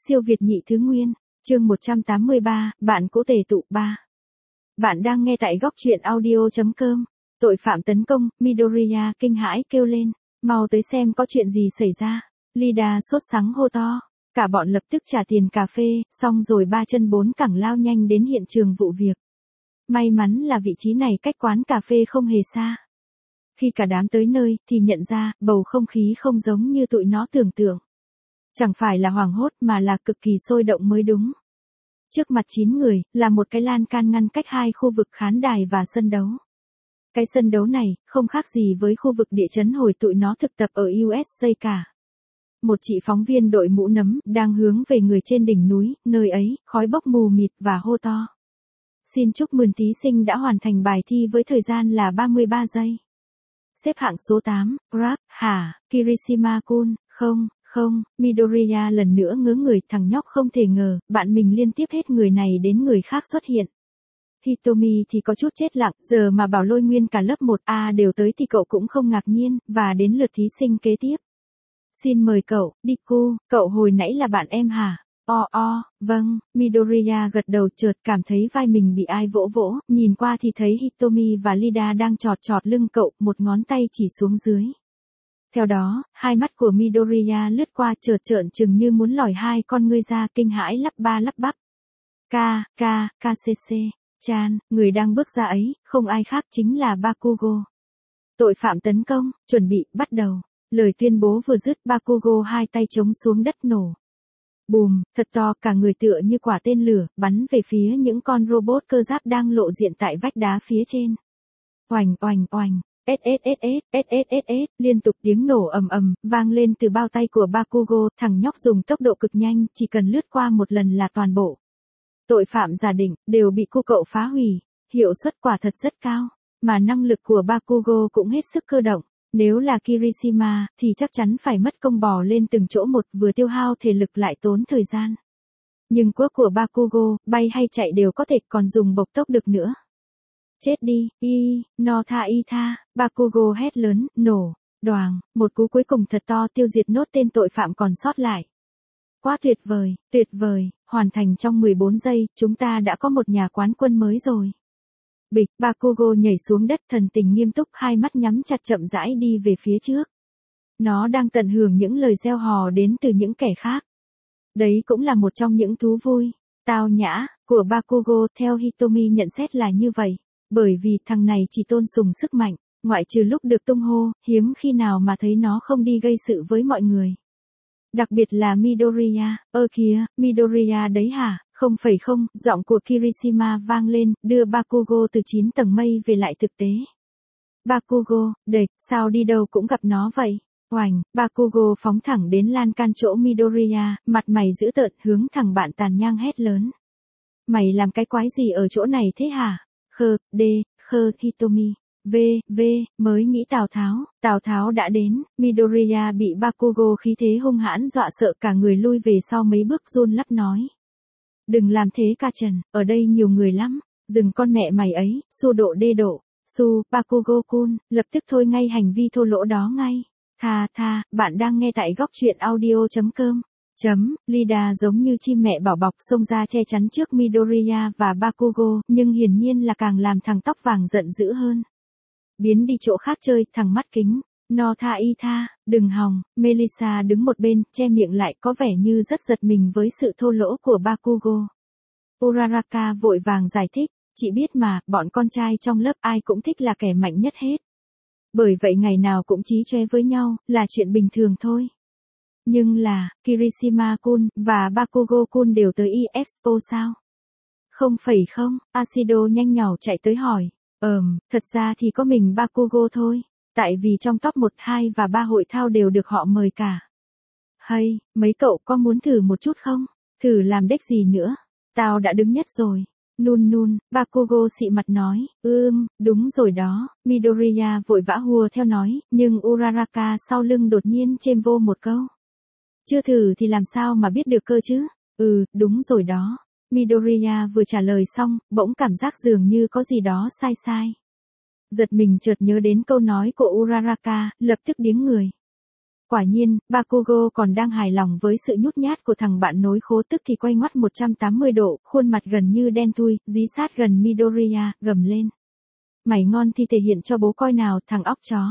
Siêu Việt nhị thứ nguyên, chương 183, bạn cũ tề tụ 3. Bạn đang nghe tại góc truyện audio.com. Tội phạm tấn công, Midoriya kinh hãi kêu lên, mau tới xem có chuyện gì xảy ra. Lida sốt sắng hô to. Cả bọn lập tức trả tiền cà phê, xong rồi ba chân bốn cẳng lao nhanh đến hiện trường vụ việc. May mắn là vị trí này cách quán cà phê không hề xa. Khi cả đám tới nơi, thì nhận ra, bầu không khí không giống như tụi nó tưởng tượng. Chẳng phải là hoảng hốt mà là cực kỳ sôi động mới đúng. Trước mặt 9 người, là một cái lan can ngăn cách hai khu vực khán đài và sân đấu. Cái sân đấu này, không khác gì với khu vực địa chấn hồi tụi nó thực tập ở USA cả. Một chị phóng viên đội mũ nấm, đang hướng về người trên đỉnh núi, nơi ấy, khói bốc mù mịt và hô to. Xin chúc mừng thí sinh đã hoàn thành bài thi với thời gian là 33 giây. Xếp hạng số 8, Grab, hả, Kirishima-kun, không, Midoriya lần nữa ngớ người, thằng nhóc không thể ngờ, bạn mình liên tiếp hết người này đến người khác xuất hiện. Hitomi thì có chút chết lặng, giờ mà bảo lôi nguyên cả lớp 1A đều tới thì cậu cũng không ngạc nhiên, và đến lượt thí sinh kế tiếp. Xin mời cậu, Deku, cậu hồi nãy là bạn em hả? Vâng, Midoriya gật đầu chợt cảm thấy vai mình bị ai vỗ vỗ, nhìn qua thì thấy Hitomi và Lida đang chọt lưng cậu, một ngón tay chỉ xuống dưới. Theo đó, hai mắt của Midoriya lướt qua chợt trợn trừng như muốn lòi hai con ngươi ra, kinh hãi lắp bắp. Chan, người đang bước ra ấy, không ai khác chính là Bakugo. Tội phạm tấn công, chuẩn bị, bắt đầu. Lời tuyên bố vừa dứt, Bakugo hai tay chống xuống đất nổ. Bùm, thật to, cả người tựa như quả tên lửa, bắn về phía những con robot cơ giáp đang lộ diện tại vách đá phía trên. Oành. Liên tục tiếng nổ ầm vang lên từ bao tay của Bakugo, thằng nhóc dùng tốc độ cực nhanh, chỉ cần lướt qua một lần là toàn bộ tội phạm giả định đều bị cô cậu phá hủy, hiệu suất quả thật rất cao, mà năng lực của Bakugo cũng hết sức cơ động. Nếu là Kirishima thì chắc chắn phải mất công bò lên từng chỗ một, vừa tiêu hao thể lực lại tốn thời gian. Nhưng quốc của Bakugo, bay hay chạy đều có thể, còn dùng bộc tốc được nữa. Chết đi, no tha, Bakugo hét lớn, nổ, đoàng, một cú cuối cùng thật to tiêu diệt nốt tên tội phạm còn sót lại. Quá tuyệt vời, hoàn thành trong 14 giây, chúng ta đã có một nhà quán quân mới rồi. Bịch, Bakugo nhảy xuống đất thần tình nghiêm túc, hai mắt nhắm chặt chậm rãi đi về phía trước. Nó đang tận hưởng những lời reo hò đến từ những kẻ khác. Đấy cũng là một trong những thú vui, tao nhã, của Bakugo, theo Hitomi nhận xét là như vậy. Bởi vì thằng này chỉ tôn sùng sức mạnh, ngoại trừ lúc được tung hô, hiếm khi nào mà thấy nó không đi gây sự với mọi người. Đặc biệt là Midoriya, kìa, Midoriya đấy hả, không, giọng của Kirishima vang lên, đưa Bakugo từ 9 tầng mây về lại thực tế. Bakugo, sao đi đâu cũng gặp nó vậy? Oành, Bakugo phóng thẳng đến lan can chỗ Midoriya, mặt mày dữ tợn, hướng thẳng bạn tàn nhang hét lớn. Mày làm cái quái gì ở chỗ này thế hả? Hitomi. Mới nghĩ Tào Tháo đã đến, Midoriya bị Bakugo khí thế hung hãn dọa sợ, cả người lui về sau mấy bước run lắp nói. Đừng làm thế ca trần, ở đây nhiều người lắm, dừng con mẹ mày ấy, Su độ đê độ, Bakugo-kun, lập tức thôi ngay hành vi thô lỗ đó ngay. Tha, bạn đang nghe tại góc truyện audio.com. Lida giống như chim mẹ bảo bọc xông ra che chắn trước Midoriya và Bakugo, nhưng hiển nhiên là càng làm thằng tóc vàng giận dữ hơn. Biến đi chỗ khác chơi, thằng mắt kính. No tha, đừng hòng. Melissa đứng một bên, che miệng lại, có vẻ như rất giật mình với sự thô lỗ của Bakugo. Uraraka vội vàng giải thích, chị biết mà, bọn con trai trong lớp ai cũng thích là kẻ mạnh nhất hết. Bởi vậy ngày nào cũng chí chóe với nhau, là chuyện bình thường thôi. Nhưng là, Kirishima-kun, và Bakugo-kun đều tới Expo sao? Không, Ashido nhanh nhảu chạy tới hỏi. Thật ra thì có mình Bakugo thôi. Tại vì trong top 1, 2 và 3 hội thao đều được họ mời cả. Hay, mấy cậu có muốn thử một chút không? Thử làm deck gì nữa? Tao đã đứng nhất rồi. Nun, Bakugo xị mặt nói. Đúng rồi đó. Midoriya vội vã hùa theo nói, nhưng Uraraka sau lưng đột nhiên chêm vô một câu. Chưa thử thì làm sao mà biết được cơ chứ? Đúng rồi đó. Midoriya vừa trả lời xong, bỗng cảm giác dường như có gì đó sai. Giật mình chợt nhớ đến câu nói của Uraraka, lập tức điếng người. Quả nhiên, Bakugo còn đang hài lòng với sự nhút nhát của thằng bạn nối khố tức thì quay ngoắt 180 độ, khuôn mặt gần như đen thui, dí sát gần Midoriya, gầm lên. Mày ngon thì thể hiện cho bố coi nào, thằng óc chó.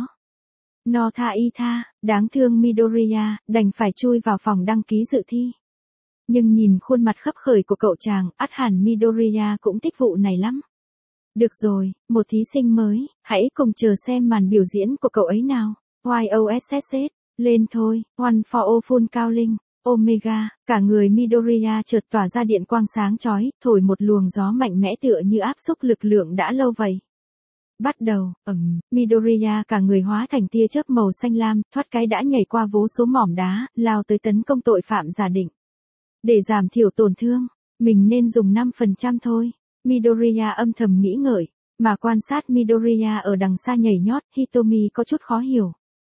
No tha y tha, đáng thương Midoriya, đành phải chui vào phòng đăng ký dự thi. Nhưng nhìn khuôn mặt khấp khởi của cậu chàng, ắt hẳn Midoriya cũng thích vụ này lắm. Được rồi, một thí sinh mới, hãy cùng chờ xem màn biểu diễn của cậu ấy nào. YOSSS, lên thôi, One for all full cao linh, Omega, cả người Midoriya chợt tỏa ra điện quang sáng chói, thổi một luồng gió mạnh mẽ tựa như áp xúc lực lượng đã lâu vậy. Bắt đầu, Midoriya cả người hóa thành tia chớp màu xanh lam, thoát cái đã nhảy qua vô số mỏm đá, lao tới tấn công tội phạm giả định. Để giảm thiểu tổn thương, mình nên dùng 5% thôi. Midoriya âm thầm nghĩ ngợi, mà quan sát Midoriya ở đằng xa nhảy nhót, Hitomi có chút khó hiểu.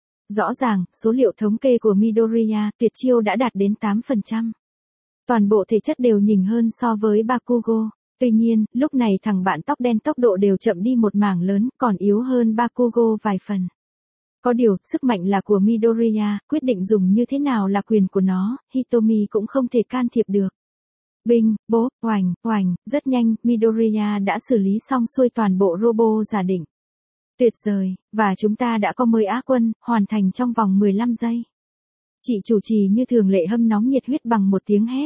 Rõ ràng, số liệu thống kê của Midoriya tuyệt chiêu đã đạt đến 8%. Toàn bộ thể chất đều nhỉnh hơn so với Bakugo. Tuy nhiên, lúc này thằng bạn tóc đen tốc độ đều chậm đi một mảng lớn, còn yếu hơn Bakugo vài phần. Có điều, sức mạnh là của Midoriya, quyết định dùng như thế nào là quyền của nó, Hitomi cũng không thể can thiệp được. Binh, bố, oành, oành, rất nhanh, Midoriya đã xử lý xong xuôi toàn bộ robo giả định. Tuyệt vời, và chúng ta đã có mới Á quân, hoàn thành trong vòng 15 giây. Chị chủ trì như thường lệ hâm nóng nhiệt huyết bằng một tiếng hét.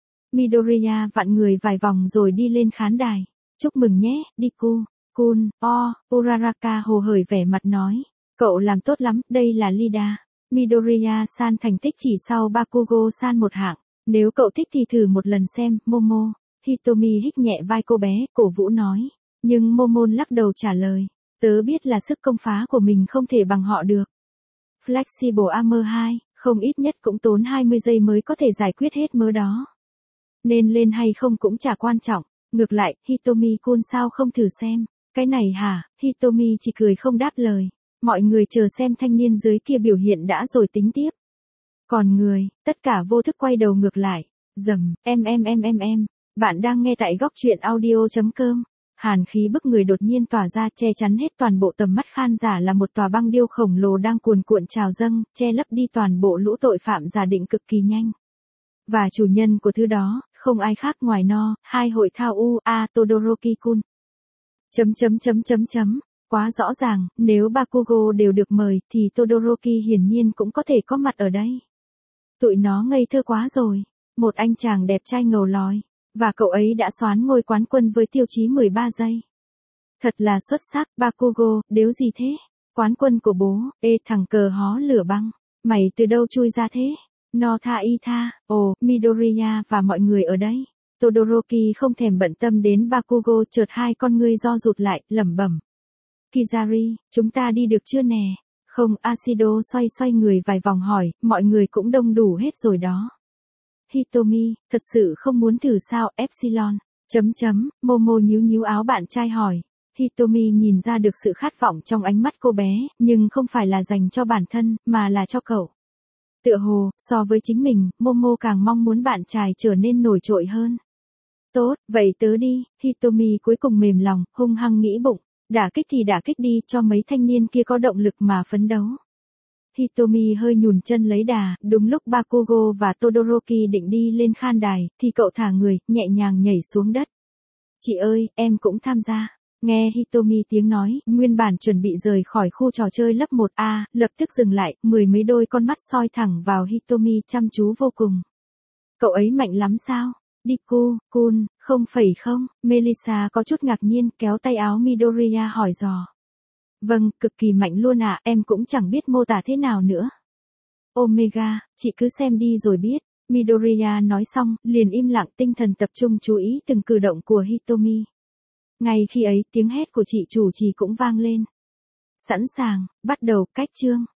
Midoriya vặn người vài vòng rồi đi lên khán đài. Chúc mừng nhé, Deku, Kun, Uraraka hồ hởi vẻ mặt nói. Cậu làm tốt lắm, đây là Lida. Midoriya-san thành tích chỉ sau Bakugo-san một hạng. Nếu cậu thích thì thử một lần xem, Momo. Hitomi hít nhẹ vai cô bé, cổ vũ nói. Nhưng Momo lắc đầu trả lời. Tớ biết là sức công phá của mình không thể bằng họ được. Flexible Armor 2, không ít nhất cũng tốn 20 giây mới có thể giải quyết hết mớ đó. Nên lên hay không cũng chả quan trọng. Ngược lại, Hitomi-kun sao không thử xem. Cái này hả, Hitomi chỉ cười không đáp lời. Mọi người chờ xem thanh niên dưới kia biểu hiện đã rồi tính tiếp. Còn người, tất cả vô thức quay đầu ngược lại. Dầm, em. Bạn đang nghe tại góc truyện audio.com. Hàn khí bức người đột nhiên tỏa ra che chắn hết toàn bộ tầm mắt khán giả là một tòa băng điêu khổng lồ đang cuồn cuộn trào dâng, che lấp đi toàn bộ lũ tội phạm giả định cực kỳ nhanh. Và chủ nhân của thứ đó, không ai khác ngoài hai hội thao Todoroki-kun. Quá rõ ràng, nếu Bakugo đều được mời, thì Todoroki hiển nhiên cũng có thể có mặt ở đây. Tụi nó ngây thơ quá rồi. Một anh chàng đẹp trai ngầu lòi. Và cậu ấy đã soán ngôi quán quân với tiêu chí 13 giây. Thật là xuất sắc, Bakugo, đếu gì thế? Quán quân của bố, thằng cờ hó lửa băng. Mày từ đâu chui ra thế? No tha y tha, Midoriya và mọi người ở đây. Todoroki không thèm bận tâm đến Bakugo, chợt hai con ngươi do rụt lại, lẩm bẩm. Kizari, chúng ta đi được chưa nè? Không, Ashido xoay người vài vòng hỏi, mọi người cũng đông đủ hết rồi đó. Hitomi, thật sự không muốn thử sao, Epsilon, Momo nhíu áo bạn trai hỏi. Hitomi nhìn ra được sự khát vọng trong ánh mắt cô bé, nhưng không phải là dành cho bản thân, mà là cho cậu. Tựa hồ, so với chính mình, Momo càng mong muốn bạn trai trở nên nổi trội hơn. Tốt, vậy tớ đi, Hitomi cuối cùng mềm lòng, hung hăng nghĩ bụng. Đả kích thì đả kích đi, cho mấy thanh niên kia có động lực mà phấn đấu. Hitomi hơi nhùn chân lấy đà, đúng lúc Bakugo và Todoroki định đi lên khán đài, thì cậu thả người, nhẹ nhàng nhảy xuống đất. Chị ơi, em cũng tham gia. Nghe Hitomi tiếng nói, nguyên bản chuẩn bị rời khỏi khu trò chơi lớp 1A, lập tức dừng lại, mười mấy đôi con mắt soi thẳng vào Hitomi chăm chú vô cùng. Cậu ấy mạnh lắm sao? Deku, Kun, không, Melissa có chút ngạc nhiên kéo tay áo Midoriya hỏi dò. Vâng, cực kỳ mạnh luôn ạ, em cũng chẳng biết mô tả thế nào nữa. Omega, chị cứ xem đi rồi biết. Midoriya nói xong, liền im lặng tinh thần tập trung chú ý từng cử động của Hitomi. Ngay khi ấy, tiếng hét của chị chủ trì cũng vang lên. Sẵn sàng, bắt đầu, cách chương.